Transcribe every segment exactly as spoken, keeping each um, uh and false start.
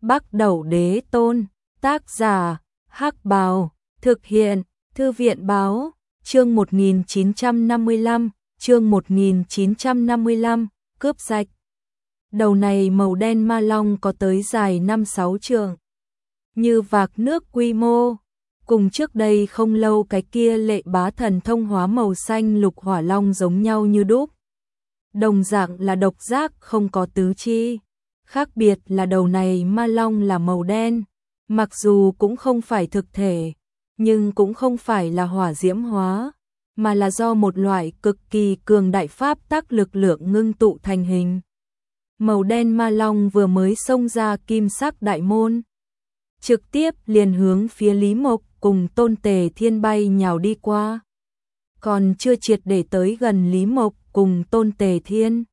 Bắc Đẩu Đế Tôn, tác giả, Hắc Bào, thực hiện, Thư viện Báo, chương một nghìn chín trăm năm mươi lăm, chương một nghìn chín trăm năm mươi lăm, cướp sạch. Đầu này màu đen ma long có tới dài năm sáu trượng, như vạc nước quy mô, cùng trước đây không lâu cái kia lệ bá thần thông hóa màu xanh lục hỏa long giống nhau như đúc. Đồng dạng là độc giác không có tứ chi, khác biệt là đầu này ma long là màu đen, mặc dù cũng không phải thực thể, nhưng cũng không phải là hỏa diễm hóa, mà là do một loại cực kỳ cường đại pháp tắc lực lượng ngưng tụ thành hình. Màu đen ma long vừa mới xông ra kim sắc đại môn, trực tiếp liền hướng phía Lý Mộc cùng Tôn Tề Thiên bay nhào đi qua. Còn chưa triệt để tới gần Lý Mộc cùng Tôn Tề Thiên,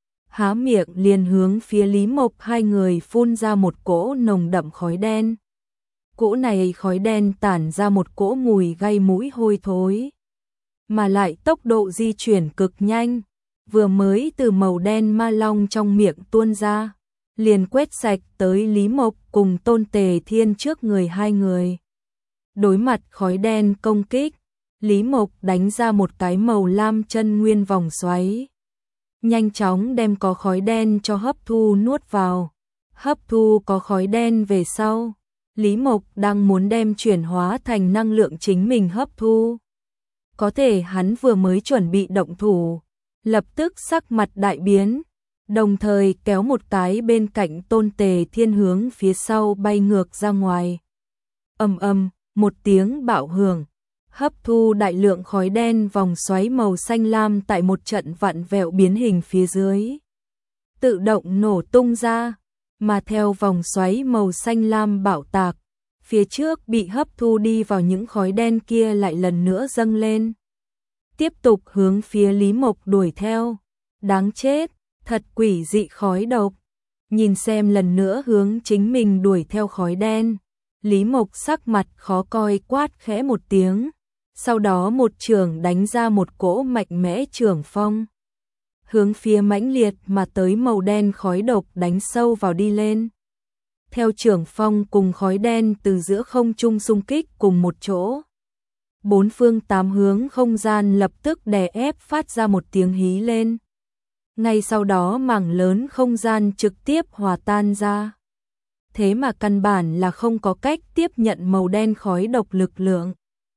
há miệng liền hướng phía Lý Mộc hai người phun ra một cỗ nồng đậm khói đen. Cỗ này khói đen tản ra một cỗ mùi gây mũi hôi thối, mà lại tốc độ di chuyển cực nhanh, vừa mới từ màu đen ma long trong miệng tuôn ra, liền quét sạch tới Lý Mộc cùng Tôn Tề Thiên trước người hai người. Đối mặt khói đen công kích, Lý Mộc đánh ra một cái màu lam chân nguyên vòng xoáy, nhanh chóng đem có khói đen cho hấp thu nuốt vào. Hấp thu có khói đen về sau, Lý Mộc đang muốn đem chuyển hóa thành năng lượng chính mình hấp thu. Có thể hắn vừa mới chuẩn bị động thủ, lập tức sắc mặt đại biến, đồng thời kéo một cái bên cạnh Tôn Tề Thiên hướng phía sau bay ngược ra ngoài. Ầm ầm, một tiếng bạo hưởng, hấp thu đại lượng khói đen vòng xoáy màu xanh lam tại một trận vặn vẹo biến hình phía dưới, tự động nổ tung ra, mà theo vòng xoáy màu xanh lam bạo tạc, phía trước bị hấp thu đi vào những khói đen kia lại lần nữa dâng lên, tiếp tục hướng phía Lý Mộc đuổi theo. Đáng chết, thật quỷ dị khói độc. Nhìn xem lần nữa hướng chính mình đuổi theo khói đen, Lý Mộc sắc mặt khó coi quát khẽ một tiếng, sau đó một chưởng đánh ra một cỗ mạnh mẽ chưởng phong, hướng phía mãnh liệt mà tới màu đen khói độc đánh sâu vào đi lên. Theo chưởng phong cùng khói đen từ giữa không trung xung kích cùng một chỗ, bốn phương tám hướng không gian lập tức đè ép phát ra một tiếng hí lên. Ngay sau đó mảng lớn không gian trực tiếp hòa tan ra. Thế mà căn bản là không có cách tiếp nhận màu đen khói độc lực lượng.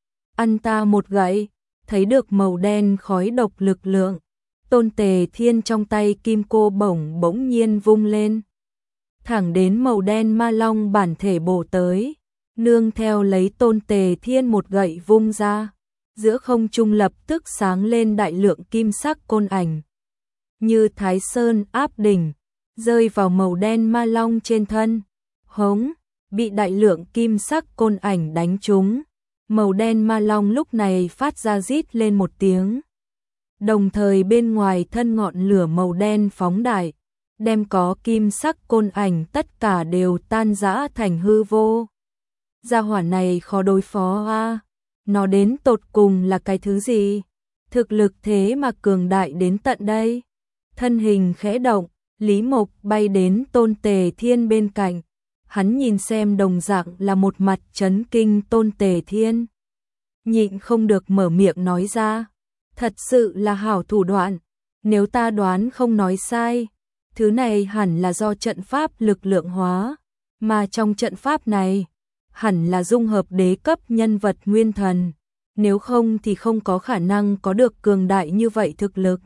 Ăn ta một gậy, thấy được màu đen khói độc lực lượng, Tôn Tề Thiên trong tay kim cô bổng bỗng nhiên vung lên, thẳng đến màu đen ma long bản thể bổ tới, nương theo lấy Tôn Tề Thiên một gậy vung ra, giữa không trung lập tức sáng lên đại lượng kim sắc côn ảnh, như Thái Sơn áp đỉnh, rơi vào màu đen ma long trên thân. Hống, bị đại lượng kim sắc côn ảnh đánh trúng, màu đen ma long lúc này phát ra rít lên một tiếng. Đồng thời bên ngoài thân ngọn lửa màu đen phóng đại, đem có kim sắc côn ảnh tất cả đều tan rã thành hư vô. Gia hỏa này khó đối phó a, nó đến tột cùng là cái thứ gì? Thực lực thế mà cường đại đến tận đây. Thân hình khẽ động, Lý Mộc bay đến Tôn Tề Thiên bên cạnh. Hắn nhìn xem đồng dạng là một mặt chấn kinh Tôn Tề Thiên, nhịn không được mở miệng nói ra, thật sự là hảo thủ đoạn, nếu ta đoán không nói sai, thứ này hẳn là do trận pháp lực lượng hóa, mà trong trận pháp này, hẳn là dung hợp đế cấp nhân vật nguyên thần, nếu không thì không có khả năng có được cường đại như vậy thực lực.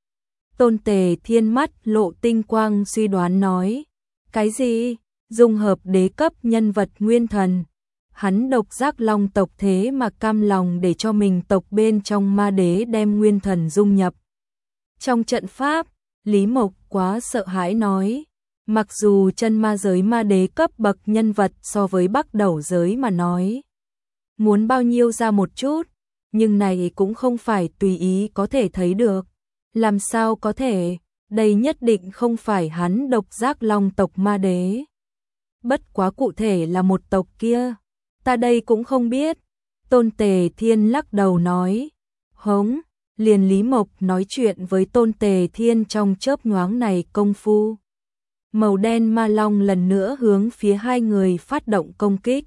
Tôn Tề Thiên mắt lộ tinh quang suy đoán nói, cái gì? Dung hợp đế cấp nhân vật nguyên thần, hắn độc giác long tộc thế mà cam lòng để cho mình tộc bên trong ma đế đem nguyên thần dung nhập. Trong trận pháp, Lý Mộc quá sợ hãi nói, mặc dù chân ma giới ma đế cấp bậc nhân vật so với Bắc Đẩu giới mà nói, muốn bao nhiêu ra một chút, nhưng này cũng không phải tùy ý có thể thấy được. Làm sao có thể, đây nhất định không phải hắn độc giác long tộc ma đế. Bất quá cụ thể là một tộc kia, ta đây cũng không biết. Tôn Tề Thiên lắc đầu nói, hống, liền Lý Mộc nói chuyện với Tôn Tề Thiên trong chớp nhoáng này công phu. Màu đen ma long lần nữa hướng phía hai người phát động công kích.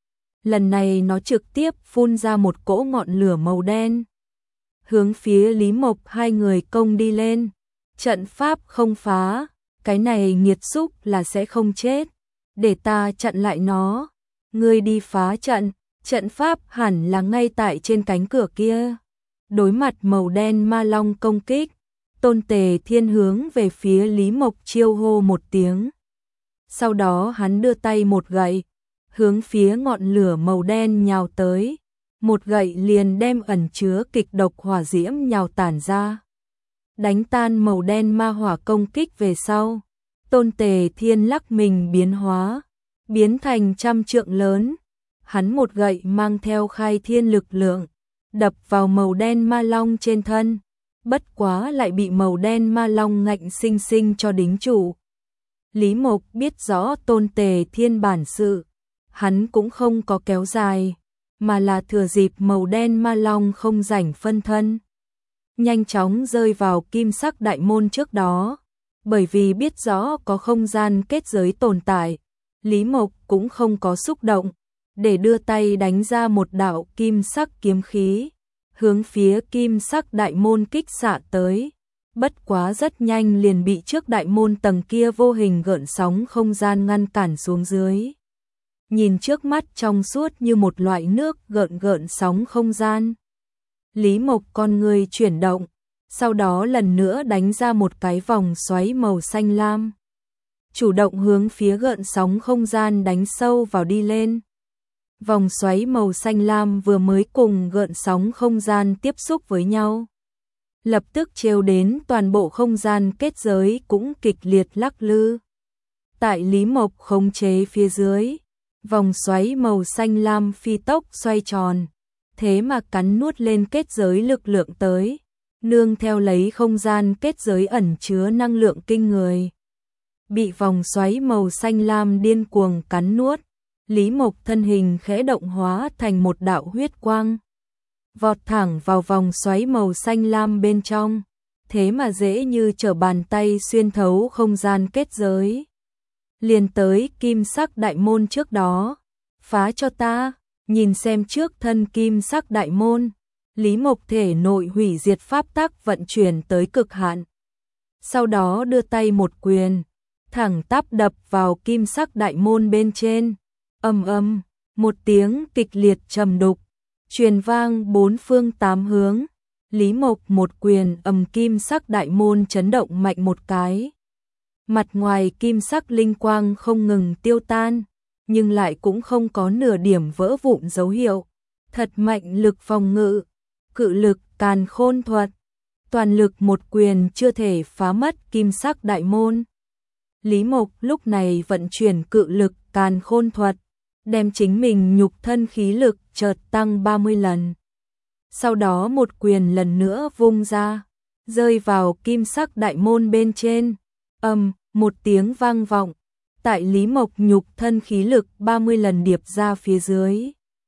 Lần này nó trực tiếp phun ra một cỗ ngọn lửa màu đen. Hướng phía Lý Mộc hai người công đi lên. Trận pháp không phá, cái này nghiệt xúc là sẽ không chết. Để ta chặn lại nó. Ngươi đi phá trận, trận pháp hẳn là ngay tại trên cánh cửa kia. Đối mặt màu đen ma long công kích, Tôn Tề Thiên hướng về phía Lý Mộc chiêu hô một tiếng. Sau đó hắn đưa tay một gậy, hướng phía ngọn lửa màu đen nhào tới. Một gậy liền đem ẩn chứa kịch độc hỏa diễm nhào tản ra. Đánh tan màu đen ma hỏa công kích về sau. Tôn Tề Thiên lắc mình biến hóa, biến thành trăm trượng lớn. Hắn một gậy mang theo khai thiên lực lượng, đập vào màu đen ma long trên thân. Bất quá lại bị màu đen ma long ngạnh sinh sinh cho đính trụ. Lý Mộc biết rõ Tôn Tề Thiên bản sự, hắn cũng không có kéo dài, mà là thừa dịp màu đen ma long không rảnh phân thân. Nhanh chóng rơi vào kim sắc đại môn trước đó, bởi vì biết rõ có không gian kết giới tồn tại, Lý Mộc cũng không có xúc động, để đưa tay đánh ra một đạo kim sắc kiếm khí, hướng phía kim sắc đại môn kích xạ tới. Bất quá rất nhanh liền bị trước đại môn tầng kia vô hình gợn sóng không gian ngăn cản xuống dưới. Nhìn trước mắt trong suốt như một loại nước gợn gợn sóng không gian. Lý Mộc con người chuyển động, sau đó lần nữa đánh ra một cái vòng xoáy màu xanh lam. Chủ động hướng phía gợn sóng không gian đánh sâu vào đi lên. Vòng xoáy màu xanh lam vừa mới cùng gợn sóng không gian tiếp xúc với nhau. Lập tức trêu đến toàn bộ không gian kết giới cũng kịch liệt lắc lư. Tại Lý Mộc khống chế phía dưới, vòng xoáy màu xanh lam phi tốc xoay tròn, thế mà cắn nuốt lên kết giới lực lượng tới, nương theo lấy không gian kết giới ẩn chứa năng lượng kinh người. Bị vòng xoáy màu xanh lam điên cuồng cắn nuốt, Lý Mộc thân hình khẽ động hóa thành một đạo huyết quang, vọt thẳng vào vòng xoáy màu xanh lam bên trong, thế mà dễ như trở bàn tay xuyên thấu không gian kết giới. Liền tới kim sắc đại môn trước đó, phá cho ta. Nhìn xem trước thân kim sắc đại môn, Lý Mộc thể nội hủy diệt pháp tắc vận chuyển tới cực hạn. Sau đó đưa tay một quyền, thẳng tắp đập vào kim sắc đại môn bên trên. Ầm ầm, một tiếng kịch liệt trầm đục, truyền vang bốn phương tám hướng. Lý Mộc một quyền ầm kim sắc đại môn chấn động mạnh một cái. Mặt ngoài kim sắc linh quang không ngừng tiêu tan, nhưng lại cũng không có nửa điểm vỡ vụn dấu hiệu. Thật mạnh lực phòng ngự, cự lực càn khôn thuật, toàn lực một quyền chưa thể phá mất kim sắc đại môn. Lý Mộc lúc này vận chuyển cự lực càn khôn thuật, đem chính mình nhục thân khí lực chợt tăng ba mươi lần. Sau đó một quyền lần nữa vung ra, rơi vào kim sắc đại môn bên trên. Ầm, một tiếng vang vọng. Tại Lý Mộc nhục thân khí lực ba mươi lần điệp ra phía dưới.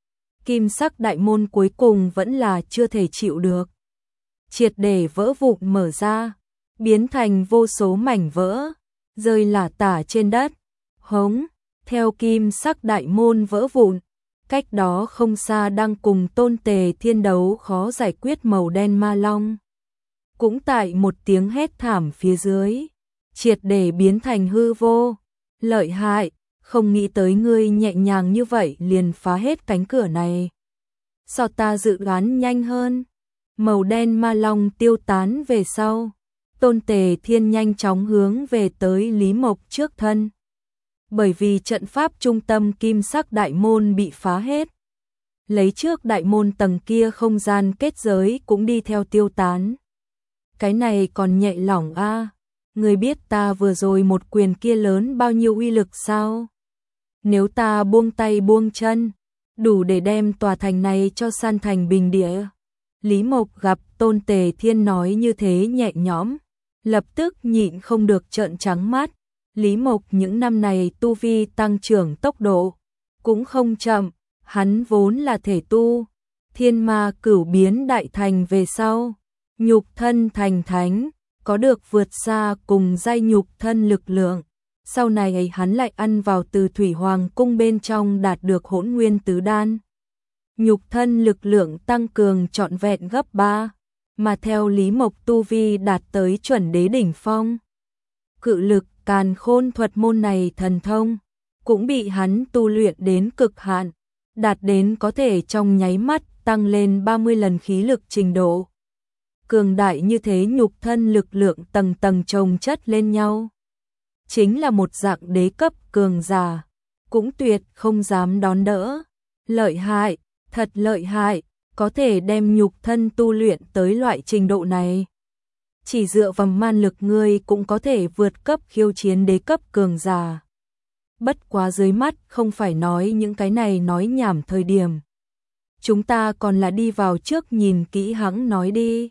Kim sắc đại môn cuối cùng vẫn là chưa thể chịu được. Triệt để vỡ vụn mở ra, biến thành vô số mảnh vỡ, rơi lả tả trên đất. Hống, theo kim sắc đại môn vỡ vụn, cách đó không xa đang cùng Tôn Tề Thiên đấu khó giải quyết màu đen ma long. Cũng tại một tiếng hét thảm phía dưới, triệt để biến thành hư vô. Lợi hại, không nghĩ tới ngươi nhẹ nhàng như vậy liền phá hết cánh cửa này. Sao ta dự đoán nhanh hơn? Màu đen ma long tiêu tán về sau, Tôn Tề Thiên nhanh chóng hướng về tới Lý Mộc trước thân. Bởi vì trận pháp trung tâm kim sắc đại môn bị phá hết. Lấy trước đại môn tầng kia không gian kết giới cũng đi theo tiêu tán. Cái này còn nhẹ lỏng a. À. Người biết ta vừa rồi một quyền kia lớn bao nhiêu uy lực sao? Nếu ta buông tay buông chân, đủ để đem tòa thành này cho san thành bình địa. Lý Mộc gặp Tôn Tề Thiên nói như thế nhẹ nhõm, lập tức nhịn không được trợn trắng mắt. Lý Mộc những năm này tu vi tăng trưởng tốc độ cũng không chậm, hắn vốn là thể tu, thiên ma cửu biến đại thành về sau, nhục thân thành thánh, có được vượt xa cùng giai nhục thân lực lượng, sau này hắn lại ăn vào từ Thủy Hoàng cung bên trong đạt được Hỗn Nguyên Tứ Đan. Nhục thân lực lượng tăng cường trọn vẹn gấp ba, mà theo Lý Mộc tu vi đạt tới chuẩn đế đỉnh phong. Cự lực càn khôn thuật môn này thần thông, cũng bị hắn tu luyện đến cực hạn, đạt đến có thể trong nháy mắt tăng lên ba mươi lần khí lực trình độ. Cường đại như thế nhục thân lực lượng tầng tầng chồng chất lên nhau. Chính là một dạng đế cấp cường giả, cũng tuyệt không dám đón đỡ. Lợi hại, thật lợi hại, có thể đem nhục thân tu luyện tới loại trình độ này. Chỉ dựa vào man lực ngươi cũng có thể vượt cấp khiêu chiến đế cấp cường giả. Bất quá dưới mắt không phải nói những cái này nói nhảm thời điểm. Chúng ta còn là đi vào trước nhìn kỹ hắn nói đi.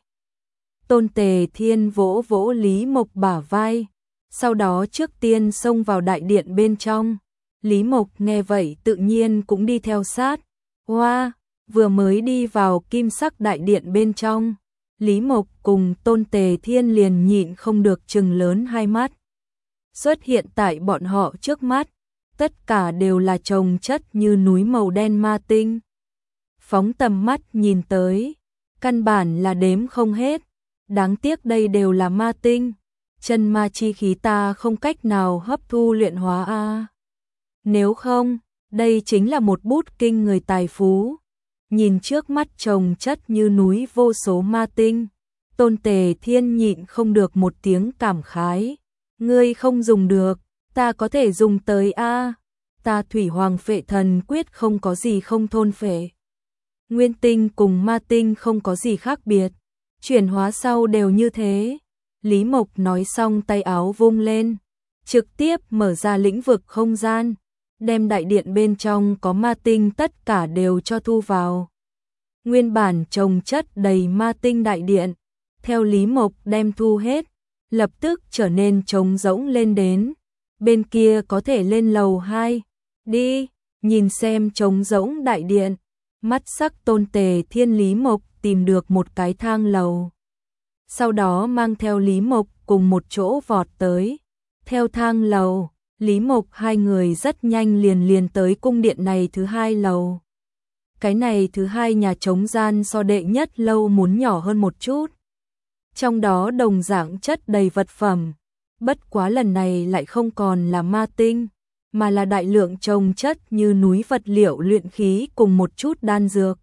Tôn Tề Thiên vỗ vỗ Lý Mộc bả vai, sau đó trước tiên xông vào đại điện bên trong. Lý Mộc nghe vậy tự nhiên cũng đi theo sát. Hoa, wow, vừa mới đi vào kim sắc đại điện bên trong, Lý Mộc cùng Tôn Tề Thiên liền nhịn không được trừng lớn hai mắt. Xuất hiện tại bọn họ trước mắt, tất cả đều là chồng chất như núi màu đen ma tinh. Phóng tầm mắt nhìn tới, căn bản là đếm không hết. Đáng tiếc đây đều là ma tinh, chân ma chi khí ta không cách nào hấp thu luyện hóa a. À. Nếu không, đây chính là một bút kinh người tài phú. Nhìn trước mắt chồng chất như núi vô số ma tinh, Tôn Tề Thiên nhịn không được một tiếng cảm khái. Ngươi không dùng được, ta có thể dùng tới a. À. Ta Thủy Hoàng Phệ Thần Quyết không có gì không thôn phệ. Nguyên tinh cùng ma tinh không có gì khác biệt. Chuyển hóa sau đều như thế. Lý Mộc nói xong tay áo vung lên, trực tiếp mở ra lĩnh vực không gian, đem đại điện bên trong có ma tinh tất cả đều cho thu vào. Nguyên bản chồng chất đầy ma tinh đại điện, theo Lý Mộc đem thu hết, lập tức trở nên trống rỗng lên đến. Bên kia có thể lên lầu hai, đi, nhìn xem trống rỗng đại điện. Mắt sắc Tôn Tề Thiên Lý Mộc tìm được một cái thang lầu. Sau đó mang theo Lý Mộc cùng một chỗ vọt tới. Theo thang lầu, Lý Mộc hai người rất nhanh liền liền tới cung điện này thứ hai lầu. Cái này thứ hai nhà trống gian so đệ nhất lâu muốn nhỏ hơn một chút. Trong đó đồng dạng chất đầy vật phẩm. Bất quá lần này lại không còn là ma tinh, mà là đại lượng chồng chất như núi vật liệu luyện khí cùng một chút đan dược.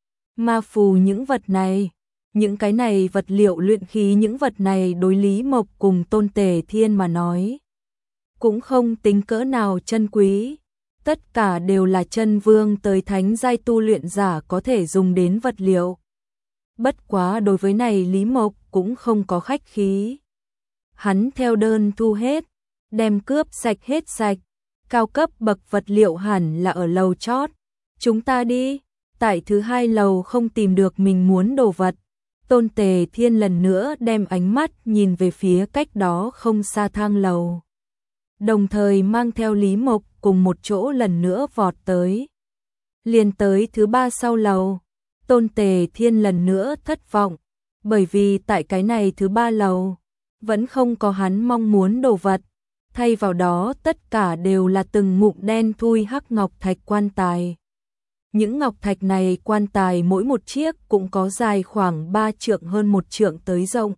Ma phù những vật này, những cái này vật liệu luyện khí những vật này đối Lý Mộc cùng Tôn Tề Thiên mà nói. Cũng không tính cỡ nào chân quý, tất cả đều là chân vương tới thánh giai tu luyện giả có thể dùng đến vật liệu. Bất quá đối với này Lý Mộc cũng không có khách khí. Hắn theo đơn thu hết, đem cướp sạch hết sạch, cao cấp bậc vật liệu hẳn là ở lầu chót. Chúng ta đi, tại thứ hai lầu không tìm được mình muốn đồ vật. Tôn Tề Thiên lần nữa đem ánh mắt nhìn về phía cách đó không xa thang lầu. Đồng thời mang theo Lý Mộc cùng một chỗ lần nữa vọt tới. Liền tới thứ ba sau lầu, Tôn Tề Thiên lần nữa thất vọng, bởi vì tại cái này thứ ba lầu, vẫn không có hắn mong muốn đồ vật. Thay vào đó tất cả đều là từng ngụm đen thui hắc ngọc thạch quan tài. Những ngọc thạch này quan tài mỗi một chiếc cũng có dài khoảng ba trượng hơn một trượng tới rộng.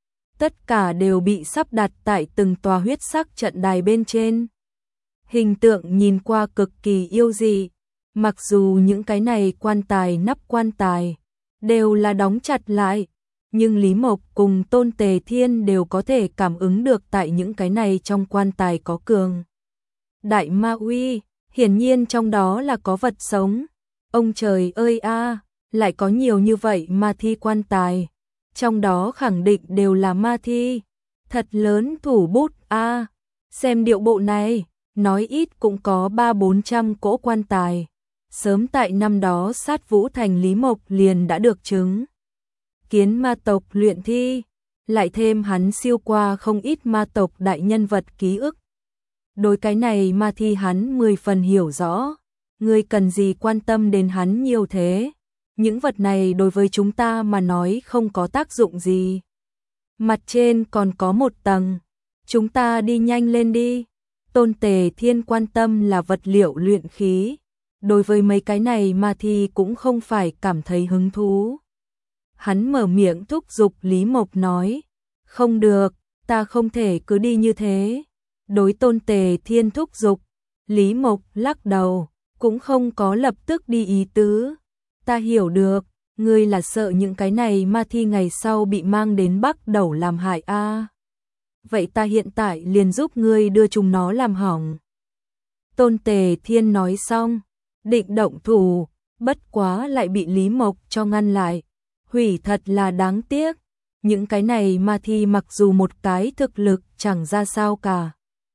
Tất cả đều bị sắp đặt tại từng tòa huyết sắc trận đài bên trên. Hình tượng nhìn qua cực kỳ yêu dị. Mặc dù những cái này quan tài nắp quan tài đều là đóng chặt lại, nhưng Lý Mộc cùng Tôn Tề Thiên đều có thể cảm ứng được tại những cái này trong quan tài có cường đại ma uy, hiển nhiên trong đó là có vật sống. Ông trời ơi a, à, lại có nhiều như vậy ma thi quan tài, trong đó khẳng định đều là ma thi. Thật lớn thủ bút a, à, xem điệu bộ này, nói ít cũng có ba bốn trăm cỗ quan tài. Sớm tại năm đó sát Vũ Thành Lý Mộc liền đã được chứng kiến ma tộc luyện thi, lại thêm hắn siêu qua không ít ma tộc đại nhân vật ký ức. Đối cái này ma thi hắn mười phần hiểu rõ, ngươi cần gì quan tâm đến hắn nhiều thế, những vật này đối với chúng ta mà nói không có tác dụng gì. Mặt trên còn có một tầng, chúng ta đi nhanh lên đi. Tôn Tề Thiên quan tâm là vật liệu luyện khí, đối với mấy cái này ma thi cũng không phải cảm thấy hứng thú. Hắn mở miệng thúc giục Lý Mộc nói, không được, ta không thể cứ đi như thế. Đối Tôn Tề Thiên thúc giục, Lý Mộc lắc đầu, cũng không có lập tức đi ý tứ. Ta hiểu được, ngươi là sợ những cái này ma thi ngày sau bị mang đến Bắc Đẩu làm hại a. À. Vậy ta hiện tại liền giúp ngươi đưa chúng nó làm hỏng. Tôn Tề Thiên nói xong, định động thủ, bất quá lại bị Lý Mộc cho ngăn lại. Hủy thật là đáng tiếc, những cái này ma thi mặc dù một cái thực lực chẳng ra sao cả.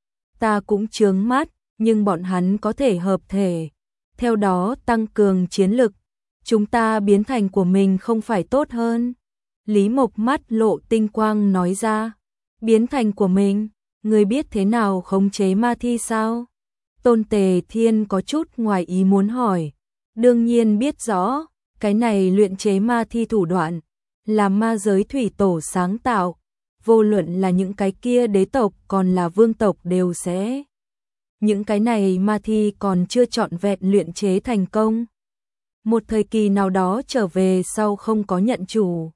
Ta cũng chướng mắt, nhưng bọn hắn có thể hợp thể, theo đó tăng cường chiến lực. Chúng ta biến thành của mình không phải tốt hơn. Lý Mộc mắt lộ tinh quang nói ra, biến thành của mình, ngươi biết thế nào khống chế ma thi sao? Tôn Tề Thiên có chút ngoài ý muốn hỏi, đương nhiên biết rõ, cái này luyện chế ma thi thủ đoạn, là ma giới thủy tổ sáng tạo, vô luận là những cái kia đế tộc còn là vương tộc đều sẽ. Những cái này ma thi còn chưa trọn vẹn luyện chế thành công. Một thời kỳ nào đó trở về sau không có nhận chủ.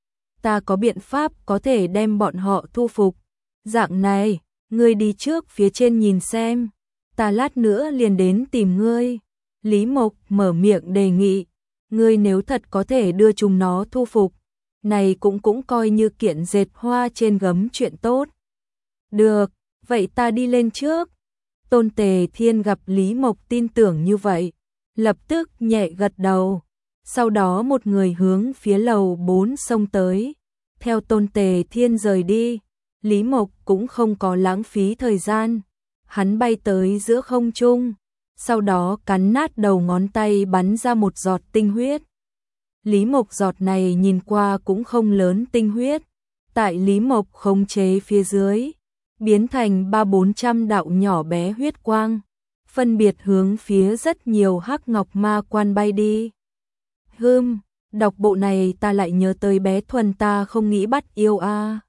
Ta có biện pháp có thể đem bọn họ thu phục. Dạng này, ngươi đi trước phía trên nhìn xem, ta lát nữa liền đến tìm ngươi. Lý Mộc mở miệng đề nghị, ngươi nếu thật có thể đưa chúng nó thu phục, này cũng cũng coi như kiện dệt hoa trên gấm chuyện tốt. Được, vậy ta đi lên trước. Tôn Tề Thiên gặp Lý Mộc tin tưởng như vậy, lập tức nhẹ gật đầu. Sau đó một người hướng phía lầu bốn xông tới. Theo Tôn Tề Thiên rời đi, Lý Mộc cũng không có lãng phí thời gian. Hắn bay tới giữa không trung, sau đó cắn nát đầu ngón tay bắn ra một giọt tinh huyết. Lý Mộc giọt này nhìn qua cũng không lớn tinh huyết, tại Lý Mộc khống chế phía dưới, biến thành ba bốn trăm đạo nhỏ bé huyết quang, phân biệt hướng phía rất nhiều hắc ngọc ma quan bay đi. Hừm, đọc bộ này ta lại nhớ tới bé Thuần ta không nghĩ bắt yêu a. À.